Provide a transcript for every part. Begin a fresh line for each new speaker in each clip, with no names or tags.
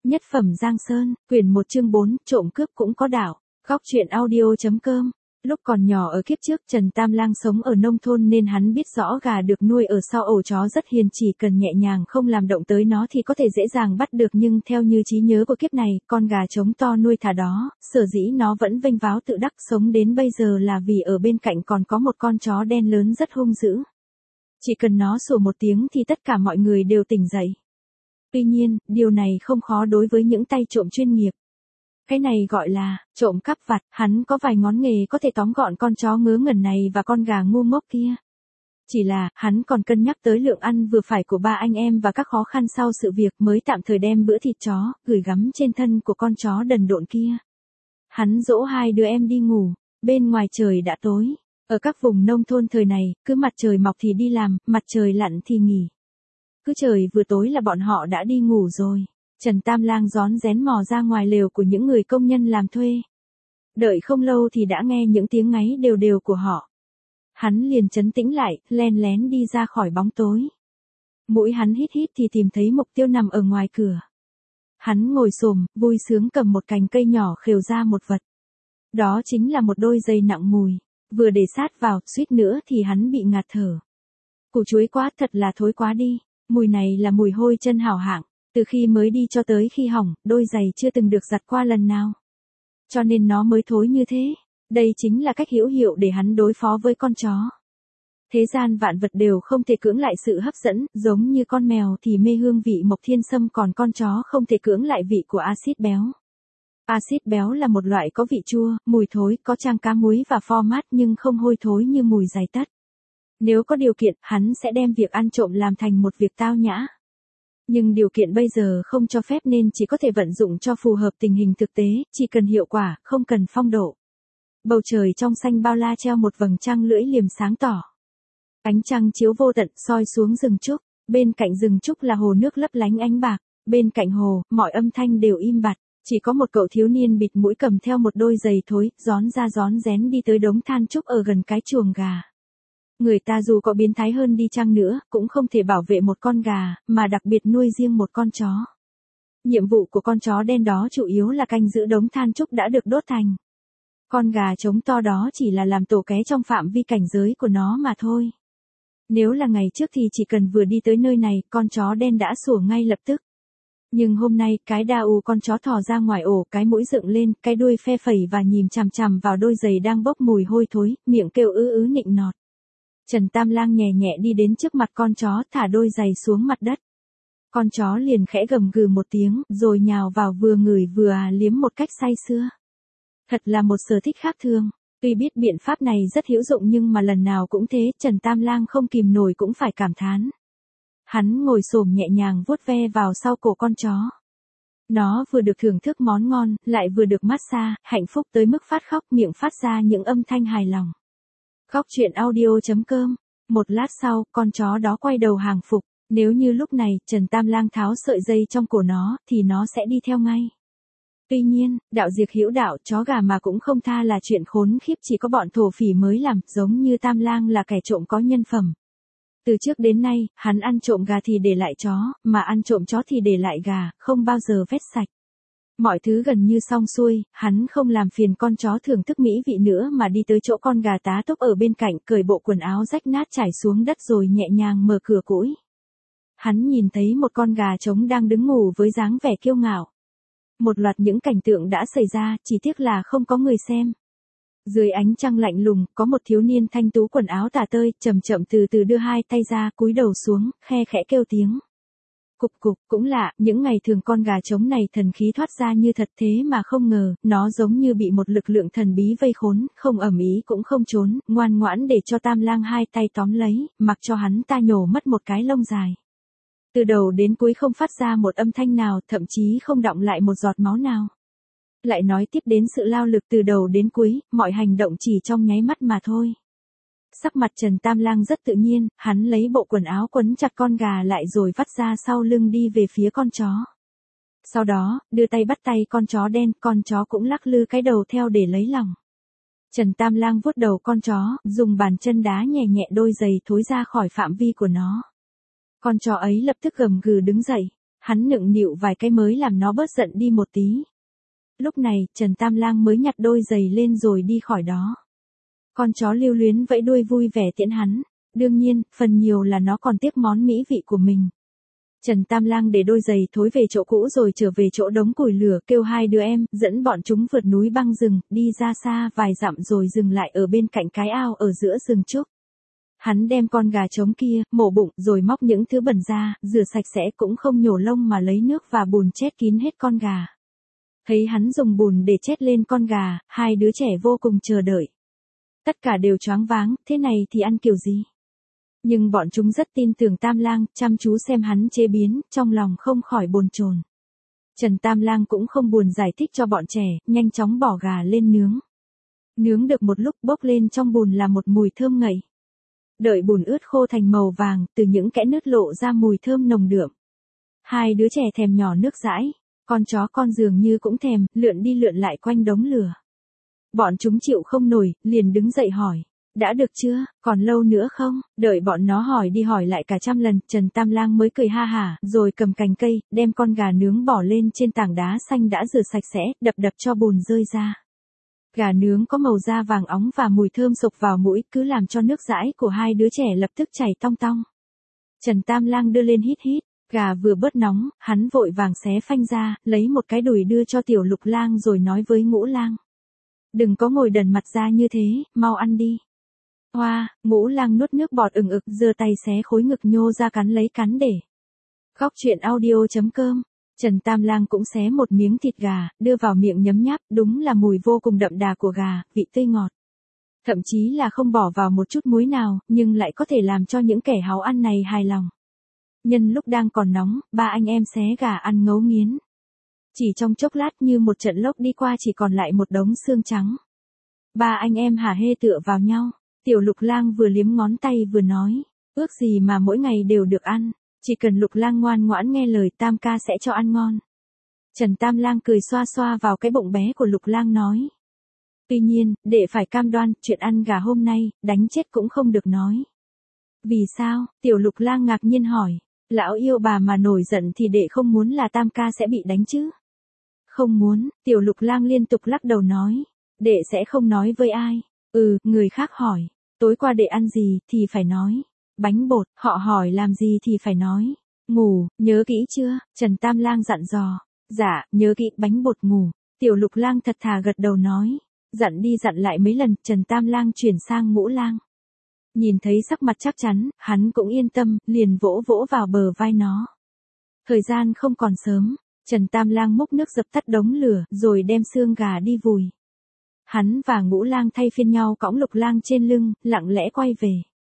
Nhất phẩm Giang Sơn, quyển 1 chương 4, trộm cướp cũng có đạo. Góc truyện audio.com. Lúc còn nhỏ ở kiếp trước, Trần Tam Lang sống ở nông thôn nên hắn biết rõ gà được nuôi ở sau ổ chó rất hiền, chỉ cần nhẹ nhàng không làm động tới nó thì có thể dễ dàng bắt được, nhưng theo như trí nhớ của kiếp này, con gà trống to nuôi thả đó, sở dĩ nó vẫn vênh váo tự đắc sống đến bây giờ là vì ở bên cạnh còn có một con chó đen lớn rất hung dữ. Chỉ cần nó sủa một tiếng thì tất cả mọi người đều tỉnh dậy. Tuy nhiên, điều này không khó đối với những tay trộm chuyên nghiệp. Cái này gọi là trộm cắp vặt, hắn có vài ngón nghề có thể tóm gọn con chó ngớ ngẩn này và con gà ngu ngốc kia. Chỉ là, hắn còn cân nhắc tới lượng ăn vừa phải của ba anh em và các khó khăn sau sự việc mới tạm thời đem bữa thịt chó, gửi gắm trên thân của con chó đần độn kia. Hắn dỗ hai đứa em đi ngủ, bên ngoài trời đã tối. Ở các vùng nông thôn thời này, cứ mặt trời mọc thì đi làm, mặt trời lặn thì nghỉ. Cứ trời vừa tối là bọn họ đã đi ngủ rồi. Trần Tam Lang rón rén mò ra ngoài lều của những người công nhân làm thuê. Đợi không lâu thì đã nghe những tiếng ngáy đều đều của họ. Hắn liền trấn tĩnh lại, len lén đi ra khỏi bóng tối. Mũi hắn hít hít thì tìm thấy mục tiêu nằm ở ngoài cửa. Hắn ngồi xổm, vui sướng cầm một cành cây nhỏ khều ra một vật. Đó chính là một đôi giày nặng mùi. Vừa để sát vào, suýt nữa thì hắn bị ngạt thở. Củ chuối quá, thật là thối quá đi. Mùi này là mùi hôi chân hảo hạng. Từ khi mới đi cho tới khi hỏng, đôi giày chưa từng được giặt qua lần nào. Cho nên nó mới thối như thế. Đây chính là cách hữu hiệu để hắn đối phó với con chó. Thế gian vạn vật đều không thể cưỡng lại sự hấp dẫn, giống như con mèo thì mê hương vị mộc thiên sâm, còn con chó không thể cưỡng lại vị của axit béo. Axit béo là một loại có vị chua, mùi thối, có chang cá muối và pho mát nhưng không hôi thối như mùi giày tất. Nếu có điều kiện, hắn sẽ đem việc ăn trộm làm thành một việc tao nhã. Nhưng điều kiện bây giờ không cho phép nên chỉ có thể vận dụng cho phù hợp tình hình thực tế, chỉ cần hiệu quả, không cần phong độ. Bầu trời trong xanh bao la treo một vầng trăng lưỡi liềm sáng tỏ. Ánh trăng chiếu vô tận soi xuống rừng trúc, bên cạnh rừng trúc là hồ nước lấp lánh ánh bạc, bên cạnh hồ, mọi âm thanh đều im bặt, chỉ có một cậu thiếu niên bịt mũi cầm theo một đôi giày thối, rón ra rón rén đi tới đống than trúc ở gần cái chuồng gà. Người ta dù có biến thái hơn đi chăng nữa, cũng không thể bảo vệ một con gà, mà đặc biệt nuôi riêng một con chó. Nhiệm vụ của con chó đen đó chủ yếu là canh giữ đống than trúc đã được đốt thành. Con gà trống to đó chỉ là làm tổ ké trong phạm vi cảnh giới của nó mà thôi. Nếu là ngày trước thì chỉ cần vừa đi tới nơi này, con chó đen đã sủa ngay lập tức. Nhưng hôm nay, cái đa u con chó thò ra ngoài ổ, cái mũi dựng lên, cái đuôi phe phẩy và nhìn chằm chằm vào đôi giày đang bốc mùi hôi thối, miệng kêu ứ nịnh nọt. Trần Tam Lang nhẹ nhẹ đi đến trước mặt con chó, thả đôi giày xuống mặt đất. Con chó liền khẽ gầm gừ một tiếng, rồi nhào vào vừa ngửi vừa liếm một cách say sưa. Thật là một sở thích khác thường. Tuy biết biện pháp này rất hữu dụng nhưng mà lần nào cũng thế, Trần Tam Lang không kìm nổi cũng phải cảm thán. Hắn ngồi xổm nhẹ nhàng vuốt ve vào sau cổ con chó. Nó vừa được thưởng thức món ngon, lại vừa được massage, hạnh phúc tới mức phát khóc, miệng phát ra những âm thanh hài lòng. Góc truyện audio.com. Một lát sau, con chó đó quay đầu hàng phục. Nếu như lúc này, Trần Tam Lang tháo sợi dây trong cổ nó, thì nó sẽ đi theo ngay. Tuy nhiên, đạo diệt hữu đạo, chó gà mà cũng không tha là chuyện khốn khiếp chỉ có bọn thổ phỉ mới làm, giống như Tam Lang là kẻ trộm có nhân phẩm. Từ trước đến nay, hắn ăn trộm gà thì để lại chó, mà ăn trộm chó thì để lại gà, không bao giờ vét sạch. Mọi thứ gần như xong xuôi, hắn không làm phiền con chó thưởng thức mỹ vị nữa mà đi tới chỗ con gà tá túc ở bên cạnh, cởi bộ quần áo rách nát trải xuống đất rồi nhẹ nhàng mở cửa cũi. Hắn nhìn thấy một con gà trống đang đứng ngủ với dáng vẻ kiêu ngạo. Một loạt những cảnh tượng đã xảy ra, chỉ tiếc là không có người xem. Dưới ánh trăng lạnh lùng, có một thiếu niên thanh tú quần áo tả tơi, chậm chậm từ từ đưa hai tay ra, cúi đầu xuống, khe khẽ kêu tiếng. Cục cục, cũng lạ, những ngày thường con gà trống này thần khí thoát ra như thật, thế mà không ngờ, nó giống như bị một lực lượng thần bí vây khốn, không ầm ĩ cũng không trốn, ngoan ngoãn để cho Tam Lang hai tay tóm lấy, mặc cho hắn ta nhổ mất một cái lông dài. Từ đầu đến cuối không phát ra một âm thanh nào, thậm chí không đọng lại một giọt máu nào. Lại nói tiếp đến sự lao lực từ đầu đến cuối, mọi hành động chỉ trong nháy mắt mà thôi. Sắc mặt Trần Tam Lang rất tự nhiên, hắn lấy bộ quần áo quấn chặt con gà lại rồi vắt ra sau lưng đi về phía con chó. Sau đó, đưa tay bắt tay con chó đen, con chó cũng lắc lư cái đầu theo để lấy lòng. Trần Tam Lang vuốt đầu con chó, dùng bàn chân đá nhẹ nhẹ đôi giày thối ra khỏi phạm vi của nó. Con chó ấy lập tức gầm gừ đứng dậy. hắn nựng nịu vài cái mới làm nó bớt giận đi một tí. Lúc này, Trần Tam Lang mới nhặt đôi giày lên rồi đi khỏi đó. Con chó lưu luyến vẫy đuôi vui vẻ tiễn hắn. Đương nhiên, phần nhiều là nó còn tiếc món mỹ vị của mình. Trần Tam Lang để đôi giày thối về chỗ cũ rồi trở về chỗ đống củi lửa, kêu hai đứa em, dẫn bọn chúng vượt núi băng rừng, đi ra xa vài dặm rồi dừng lại ở bên cạnh cái ao ở giữa rừng trúc. Hắn đem con gà trống kia, mổ bụng rồi móc những thứ bẩn ra, rửa sạch sẽ cũng không nhổ lông mà lấy nước và bùn chết kín hết con gà. Thấy hắn dùng bùn để chết lên con gà, hai đứa trẻ vô cùng chờ đợi. Tất cả đều choáng váng, thế này thì ăn kiểu gì? Nhưng bọn chúng rất tin tưởng Tam Lang, chăm chú xem hắn chế biến, trong lòng không khỏi bồn chồn. Trần Tam Lang cũng không buồn giải thích cho bọn trẻ, nhanh chóng bỏ gà lên nướng. Nướng được một lúc bốc lên trong bùn là một mùi thơm ngậy. Đợi bùn ướt khô thành màu vàng, từ những kẽ nứt lộ ra mùi thơm nồng đượm. Hai đứa trẻ thèm nhỏ nước dãi, con chó con dường như cũng thèm, lượn đi lượn lại quanh đống lửa. Bọn chúng chịu không nổi, liền đứng dậy hỏi. Đã được chưa, còn lâu nữa không? Đợi bọn nó hỏi đi hỏi lại cả trăm lần, Trần Tam Lang mới cười ha hả, rồi cầm cành cây, đem con gà nướng bỏ lên trên tảng đá xanh đã rửa sạch sẽ, đập đập cho bùn rơi ra. Gà nướng có màu da vàng óng và mùi thơm sộc vào mũi, cứ làm cho nước dãi của hai đứa trẻ lập tức chảy tong tong. Trần Tam Lang đưa lên hít hít, gà vừa bớt nóng, hắn vội vàng xé phanh ra, lấy một cái đùi đưa cho Tiểu Lục Lang rồi nói với Ngũ Lang. Đừng có ngồi đần mặt ra như thế, mau ăn đi. Hoa, Ngũ Lang nuốt nước bọt ừng ực, giơ tay xé khối ngực nhô ra cắn lấy cắn để. Góc truyện audio.com. Trần Tam Lang cũng xé một miếng thịt gà, đưa vào miệng nhấm nháp, đúng là mùi vô cùng đậm đà của gà, vị tươi ngọt. Thậm chí là không bỏ vào một chút muối nào, nhưng lại có thể làm cho những kẻ háo ăn này hài lòng. Nhân lúc đang còn nóng, ba anh em xé gà ăn ngấu nghiến. Chỉ trong chốc lát như một trận lốc đi qua chỉ còn lại một đống xương trắng. Ba anh em hả hê tựa vào nhau. Tiểu Lục Lang vừa liếm ngón tay vừa nói, ước gì mà mỗi ngày đều được ăn, chỉ cần Lục Lang ngoan ngoãn nghe lời Tam ca sẽ cho ăn ngon. Trần Tam Lang cười xoa xoa vào cái bụng bé của Lục Lang nói. Tuy nhiên, để phải cam đoan, chuyện ăn gà hôm nay, đánh chết cũng không được nói. Vì sao? Tiểu Lục Lang ngạc nhiên hỏi, lão yêu bà mà nổi giận thì đệ không muốn là Tam ca sẽ bị đánh chứ? Không muốn, Tiểu Lục Lang liên tục lắc đầu nói, đệ sẽ không nói với ai. Người khác hỏi. Tối qua đệ ăn gì thì phải nói. Bánh bột, họ hỏi làm gì thì phải nói. Ngủ, nhớ kỹ chưa? Trần Tam Lang dặn dò. Dạ, nhớ kỹ, bánh bột ngủ. Tiểu Lục Lang thật thà gật đầu nói. Dặn đi dặn lại mấy lần, Trần Tam Lang chuyển sang Ngũ Lang. Nhìn thấy sắc mặt chắc chắn, hắn cũng yên tâm, liền vỗ vỗ vào bờ vai nó. Thời gian không còn sớm, Trần Tam Lang múc nước dập tắt đống lửa, rồi đem xương gà đi vùi. Hắn và Ngũ Lang thay phiên nhau cõng Lục Lang trên lưng, lặng lẽ quay về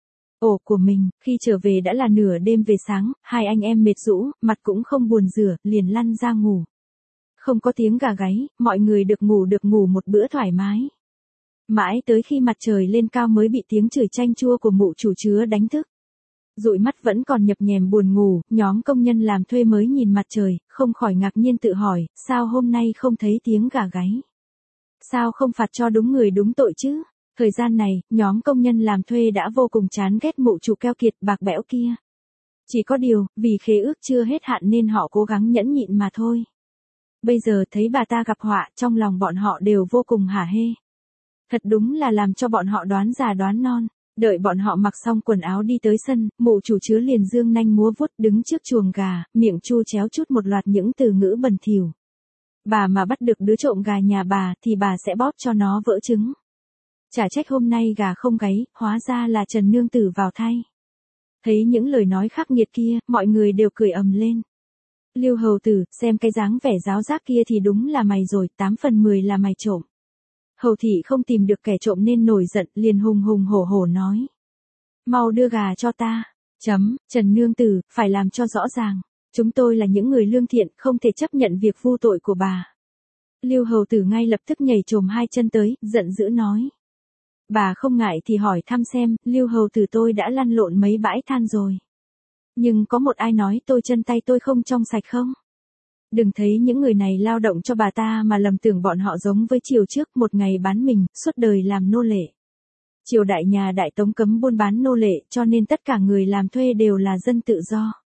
ổ của mình. Khi trở về đã là nửa đêm về sáng, hai anh em mệt rũ, mặt cũng không buồn rửa, liền lăn ra ngủ. Không có tiếng gà gáy, mọi người được ngủ một bữa thoải mái. Mãi tới khi mặt trời lên cao mới bị tiếng chửi chanh chua của mụ chủ chứa đánh thức. Dụi mắt vẫn còn nhập nhèm buồn ngủ, nhóm công nhân làm thuê mới nhìn mặt trời, không khỏi ngạc nhiên tự hỏi, sao hôm nay không thấy tiếng gà gáy? Sao không phạt cho đúng người đúng tội chứ? Thời gian này, nhóm công nhân làm thuê đã vô cùng chán ghét mụ chủ keo kiệt bạc bẽo kia. Chỉ có điều, vì khế ước chưa hết hạn nên họ cố gắng nhẫn nhịn mà thôi. Bây giờ thấy bà ta gặp họa, trong lòng bọn họ đều vô cùng hả hê. Thật đúng là làm cho bọn họ đoán già đoán non. Đợi bọn họ mặc xong quần áo đi tới sân, mụ chủ chứa liền dương nanh múa vuốt đứng trước chuồng gà, miệng chu chéo chút một loạt những từ ngữ bẩn thỉu. Bà mà bắt được đứa trộm gà nhà bà thì bà sẽ bóp cho nó vỡ trứng. Chả trách hôm nay gà không gáy, hóa ra là Trần Nương Tử vào thay. Thấy những lời nói khắc nghiệt kia, mọi người đều cười ầm lên. Lưu Hầu Tử, xem cái dáng vẻ giáo giác kia thì đúng là mày rồi, 8 phần 10 là mày trộm. Hầu thị không tìm được kẻ trộm nên nổi giận, liền hùng hùng hổ hổ nói. Mau đưa gà cho ta. Trần Nương Tử, phải làm cho rõ ràng. Chúng tôi là những người lương thiện, không thể chấp nhận việc vu tội của bà. Lưu Hầu Tử ngay lập tức nhảy chồm hai chân tới, giận dữ nói. Bà không ngại thì hỏi thăm xem, Lưu Hầu Tử tôi đã lăn lộn mấy bãi than rồi. Nhưng có một ai nói tôi chân tay tôi không trong sạch không? Đừng thấy những người này lao động cho bà ta mà lầm tưởng bọn họ giống với triều trước, một ngày bán mình, suốt đời làm nô lệ. Triều đại nhà Đại Tống cấm buôn bán nô lệ, cho nên tất cả người làm thuê đều là dân tự do.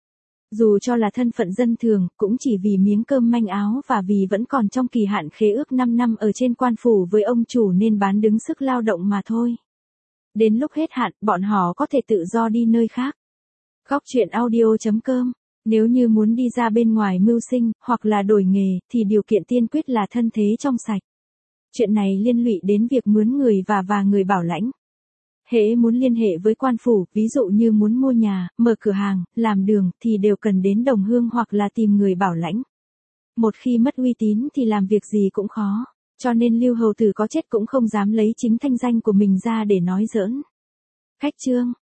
Dù cho là thân phận dân thường, cũng chỉ vì miếng cơm manh áo và vì vẫn còn trong kỳ hạn khế ước 5 năm ở trên quan phủ với ông chủ nên bán đứng sức lao động mà thôi. Đến lúc hết hạn, bọn họ có thể tự do đi nơi khác. Góc truyện audio.com. Nếu như muốn đi ra bên ngoài mưu sinh, hoặc là đổi nghề, thì điều kiện tiên quyết là thân thế trong sạch. Chuyện này liên lụy đến việc mướn người và người bảo lãnh. Hễ muốn liên hệ với quan phủ, ví dụ như muốn mua nhà, mở cửa hàng, làm đường, thì đều cần đến đồng hương hoặc là tìm người bảo lãnh. Một khi mất uy tín thì làm việc gì cũng khó, cho nên Lưu Hầu Tử có chết cũng không dám lấy chính thanh danh của mình ra để nói giỡn. Khách chương.